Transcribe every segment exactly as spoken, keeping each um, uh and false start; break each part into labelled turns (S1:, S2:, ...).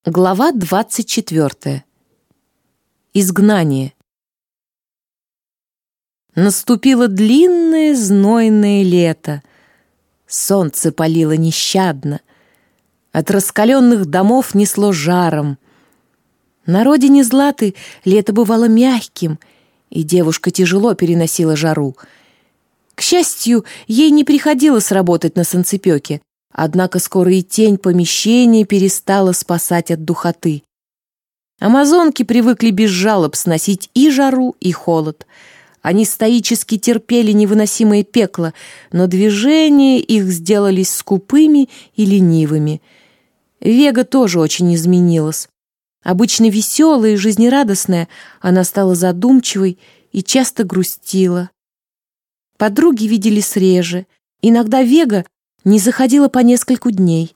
S1: Глава двадцать четвёртая. Изгнание. Наступило длинное знойное лето. Солнце палило нещадно. От раскаленных домов несло жаром. На родине Златы лето бывало мягким, и девушка тяжело переносила жару. К счастью, ей не приходилось работать на санцепёке, однако скоро и тень помещения перестала спасать от духоты. Амазонки привыкли без жалоб сносить и жару, и холод. Они стоически терпели невыносимое пекло, но движения их сделались скупыми и ленивыми. Вега тоже очень изменилась. Обычно веселая и жизнерадостная, она стала задумчивой и часто грустила. Подруги виделись реже. Иногда Вега не заходила по нескольку дней.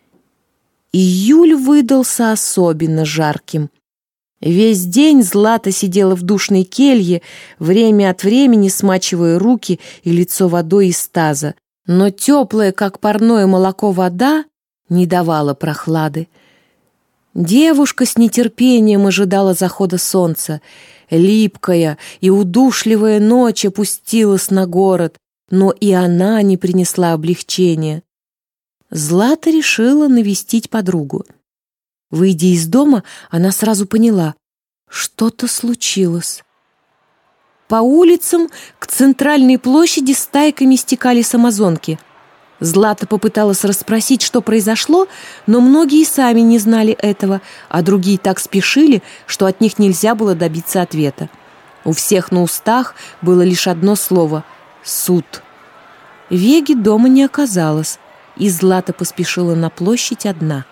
S1: Июль выдался особенно жарким. Весь день Злата сидела в душной келье, время от времени смачивая руки и лицо водой из таза. Но теплая, как парное молоко, вода не давала прохлады. Девушка с нетерпением ожидала захода солнца. Липкая и удушливая ночь опустилась на город, но и она не принесла облегчения. Злата решила навестить подругу. Выйдя из дома, она сразу поняла, что-то случилось. По улицам к центральной площади стайками стекались амазонки. Злата попыталась расспросить, что произошло, но многие сами не знали этого, а другие так спешили, что от них нельзя было добиться ответа. У всех на устах было лишь одно слово — суд. Веги дома не оказалось, и Злата поспешила на площадь одна.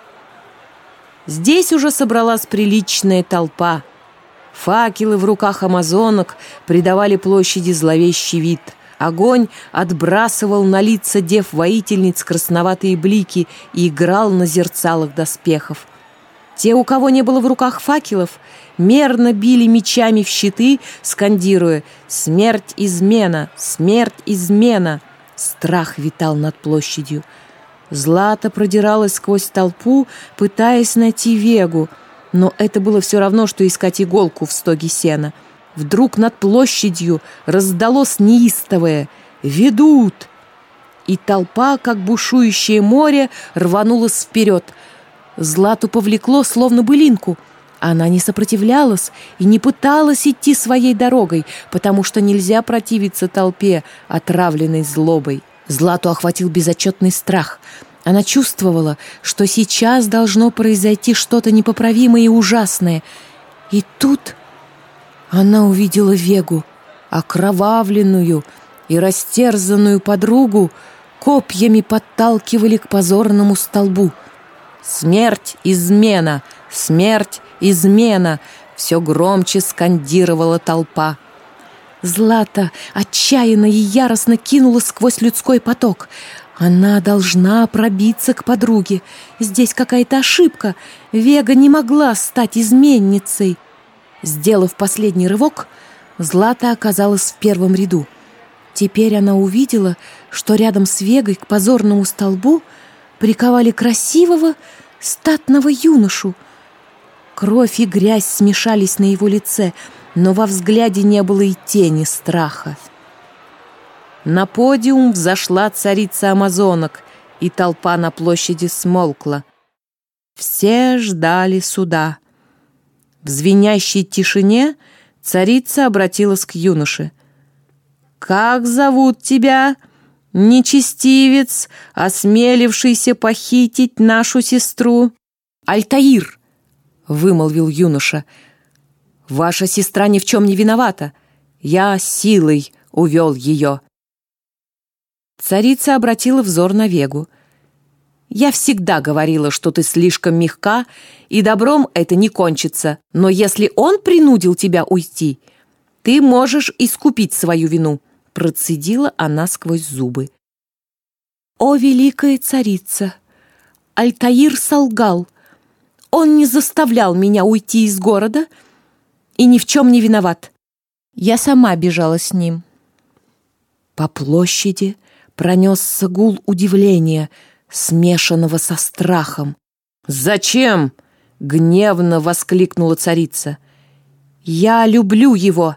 S1: Здесь уже собралась приличная толпа. Факелы в руках амазонок придавали площади зловещий вид. Огонь отбрасывал на лица дев-воительниц красноватые блики и играл на зерцалах доспехов. Те, у кого не было в руках факелов, мерно били мечами в щиты, скандируя «Смерть, измена! Смерть, измена!». Страх витал над площадью. Злата продиралась сквозь толпу, пытаясь найти Вегу, но это было все равно, что искать иголку в стоге сена. Вдруг над площадью раздалось неистовое «Ведут!», и толпа, как бушующее море, рванулась вперед. Злату повлекло, словно былинку. Она не сопротивлялась и не пыталась идти своей дорогой, потому что нельзя противиться толпе, отравленной злобой. Злату охватил безотчетный страх. Она чувствовала, что сейчас должно произойти что-то непоправимое и ужасное. И тут она увидела Вегу, окровавленную и растерзанную подругу, копьями подталкивали к позорному столбу. «Смерть, измена! Смерть, измена!» Все громче скандировала толпа. Злата отчаянно и яростно кинулась сквозь людской поток. Она должна пробиться к подруге. Здесь какая-то ошибка. Вега не могла стать изменницей. Сделав последний рывок, Злата оказалась в первом ряду. Теперь она увидела, что рядом с Вегой к позорному столбу приковали красивого, статного юношу. Кровь и грязь смешались на его лице, но во взгляде не было и тени страха. На подиум взошла царица амазонок, и толпа на площади смолкла. Все ждали суда. В звенящей тишине царица обратилась к юноше. «Как зовут тебя, нечестивец, осмелившийся похитить нашу сестру?» «Альтаир», — вымолвил юноша. «Ваша сестра ни в чем не виновата. Я силой увел ее». Царица обратила взор на Вегу. «Я всегда говорила, что ты слишком мягка, и добром это не кончится. Но если он принудил тебя уйти, ты можешь искупить свою вину», — процедила она сквозь зубы. «О, великая царица! Альтаир солгал. Он не заставлял меня уйти из города и ни в чем не виноват. Я сама бежала с ним». По площади пронесся гул удивления, смешанного со страхом. «Зачем? Гневно воскликнула царица. «Я люблю его!»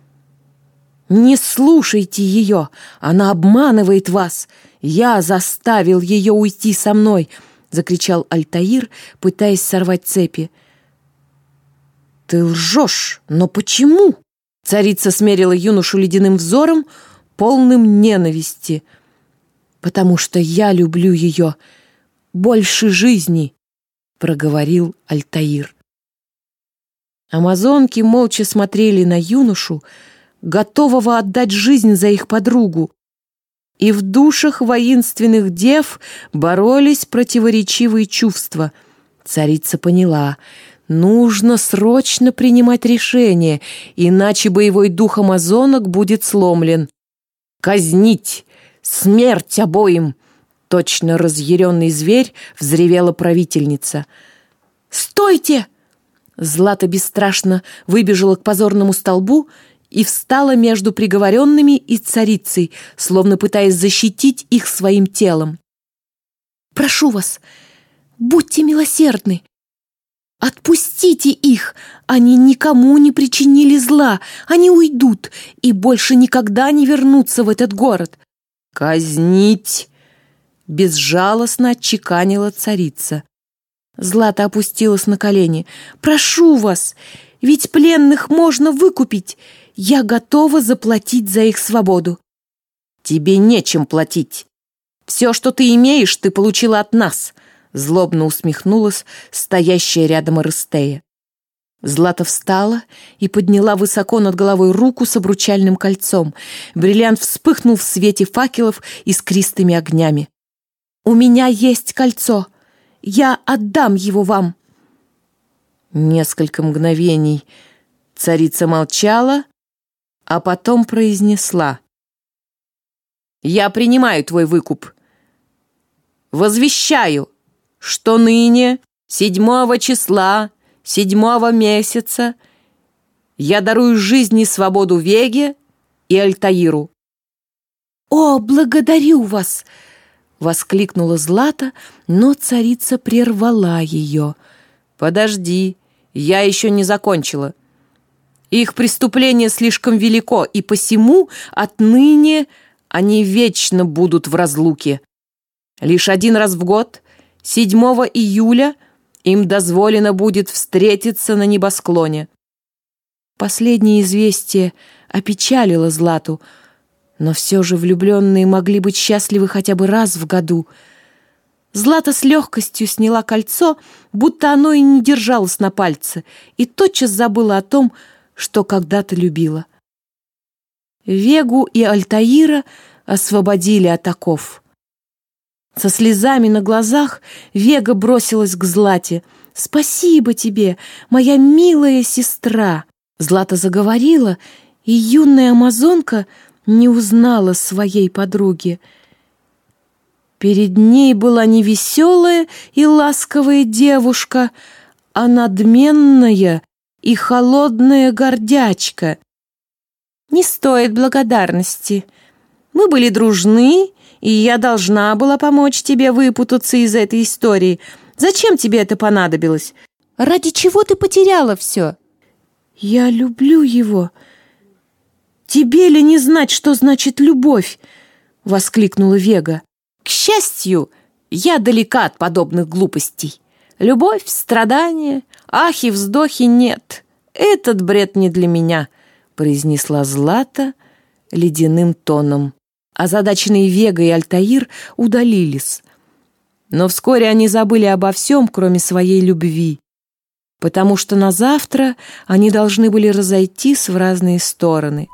S1: «Не слушайте ее! Она обманывает вас! Я заставил ее уйти со мной!» — закричал Альтаир, пытаясь сорвать цепи. «Ты лжешь! Но почему?» Царица смерила юношу ледяным взором, полным ненависти. «Потому что я люблю ее больше жизни!» — проговорил Альтаир. Амазонки молча смотрели на юношу, готового отдать жизнь за их подругу, и в душах воинственных дев боролись противоречивые чувства. Царица поняла — нужно срочно принимать решение, иначе боевой дух амазонок будет сломлен. «Казнить! Смерть обоим!» Точно разъяренный зверь взревела правительница. «Стойте!» Злата бесстрашно выбежала к позорному столбу и встала между приговоренными и царицей, словно пытаясь защитить их своим телом. «Прошу вас, будьте милосердны! Отпустите их! Они никому не причинили зла! Они уйдут и больше никогда не вернутся в этот город!» «Казнить!» — безжалостно отчеканила царица. Злата опустилась на колени. «Прошу вас, ведь пленных можно выкупить. Я готова заплатить за их свободу». «Тебе нечем платить. Все, что ты имеешь, ты получила от нас», — злобно усмехнулась стоящая рядом Орестея. Злата встала и подняла высоко над головой руку с обручальным кольцом. Бриллиант вспыхнул в свете факелов искристыми огнями. «У меня есть кольцо. Я отдам его вам». Несколько мгновений царица молчала, а потом произнесла: «Я принимаю твой выкуп. Возвещаю, что ныне, седьмого числа, седьмого месяца, я дарую жизнь и свободу Веге и Альтаиру». «О, благодарю вас!» — воскликнула Злата, но царица прервала ее. «Подожди, я еще не закончила. Их преступление слишком велико, и посему отныне они вечно будут в разлуке. Лишь один раз в год, седьмого июля, им дозволено будет встретиться на небосклоне». Последнее известие опечалило Злату, но все же влюбленные могли быть счастливы хотя бы раз в году. Злата с легкостью сняла кольцо, будто оно и не держалось на пальце, и тотчас забыла о том, что когда-то любила. Вегу и Альтаира освободили от оков. Со слезами на глазах Вега бросилась к Злате. «Спасибо тебе, моя милая сестра!» Злата заговорила, и юная амазонка не узнала своей подруги. Перед ней была не веселая и ласковая девушка, а надменная и холодная гордячка. «Не стоит благодарности. Мы были дружны, и я должна была помочь тебе выпутаться из этой истории. Зачем тебе это понадобилось? Ради чего ты потеряла все?» «Я люблю его. Тебе ли не знать, что значит любовь?» — воскликнула Вега. «К счастью, я далека от подобных глупостей. Любовь, страдания, ахи, вздохи нет. Этот бред не для меня», — произнесла Злата ледяным тоном. Озадаченные Вега и Альтаир удалились. Но вскоре они забыли обо всем, кроме своей любви, потому что на завтра они должны были разойтись в разные стороны.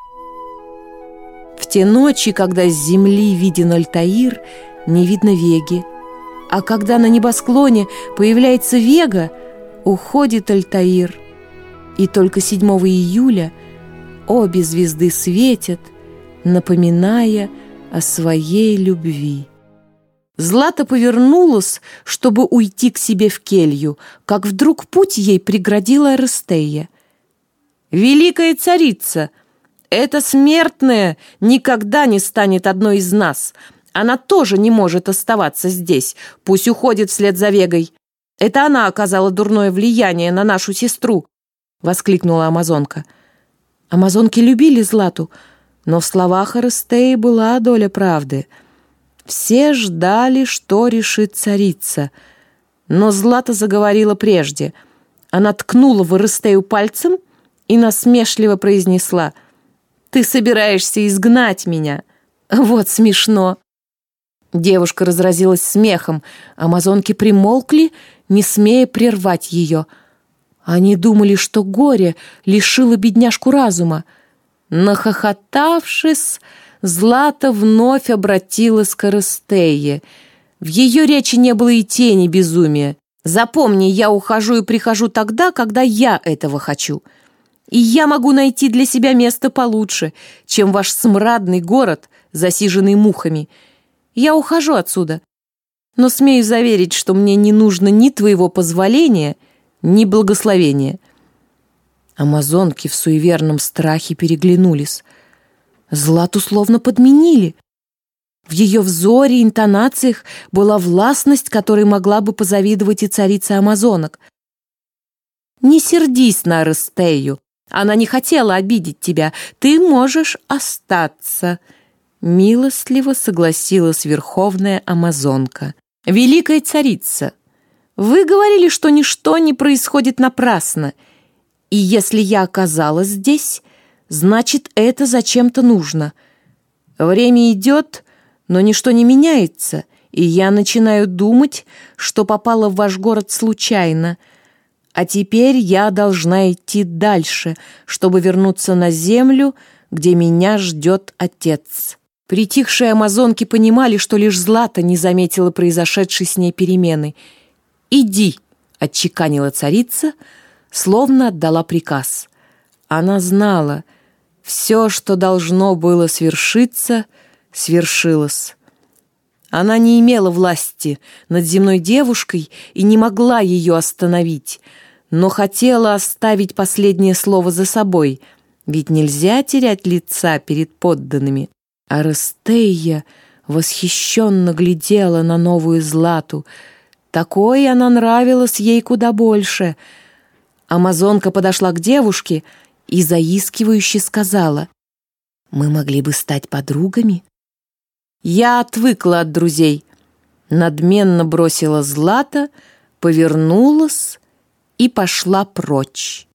S1: В те ночи, когда с земли виден Альтаир, не видно Веги, а когда на небосклоне появляется Вега, уходит Альтаир. И только седьмого июля обе звезды светят, напоминая о своей любви. Злата повернулась, чтобы уйти к себе в келью, как вдруг путь ей преградила Орестея. «Великая царица! Эта смертная никогда не станет одной из нас. Она тоже не может оставаться здесь. Пусть уходит вслед за Вегой. Это она оказала дурное влияние на нашу сестру!» — воскликнула амазонка. Амазонки любили Злату, но в словах Орестеи была доля правды. Все ждали, что решит царица. Но Злата заговорила прежде. Она ткнула в Орестею пальцем и насмешливо произнесла: «Ты собираешься изгнать меня? Вот смешно!» Девушка разразилась смехом. Амазонки примолкли, не смея прервать ее. Они думали, что горе лишило бедняжку разума. Нахохотавшись, Злата вновь обратилась к Орестее. В ее речи не было и тени безумия. «Запомни, я ухожу и прихожу тогда, когда я этого хочу. И я могу найти для себя место получше, чем ваш смрадный город, засиженный мухами. Я ухожу отсюда, но смею заверить, что мне не нужно ни твоего позволения, ни благословения». Амазонки в суеверном страхе переглянулись. Злату словно подменили. В ее взоре и интонациях была властность, которой могла бы позавидовать и царица амазонок. «Не сердись на Орестею. Она не хотела обидеть тебя. Ты можешь остаться», — милостливо согласилась верховная амазонка. «Великая царица, вы говорили, что ничто не происходит напрасно, и если я оказалась здесь, значит, это зачем-то нужно. Время идет, но ничто не меняется, и я начинаю думать, что попала в ваш город случайно. А теперь я должна идти дальше, чтобы вернуться на землю, где меня ждет отец». Притихшие амазонки понимали, что лишь Злата не заметила произошедшей с ней перемены. «Иди», — отчеканила царица, словно отдала приказ. Она знала, все, что должно было свершиться, свершилось. Она не имела власти над земной девушкой и не могла ее остановить, но хотела оставить последнее слово за собой, ведь нельзя терять лица перед подданными. Орестея восхищенно глядела на новую Злату. Такой она нравилась ей куда больше. Амазонка подошла к девушке и заискивающе сказала: «Мы могли бы стать подругами». «Я отвыкла от друзей», — надменно бросила Злата, повернулась и пошла прочь.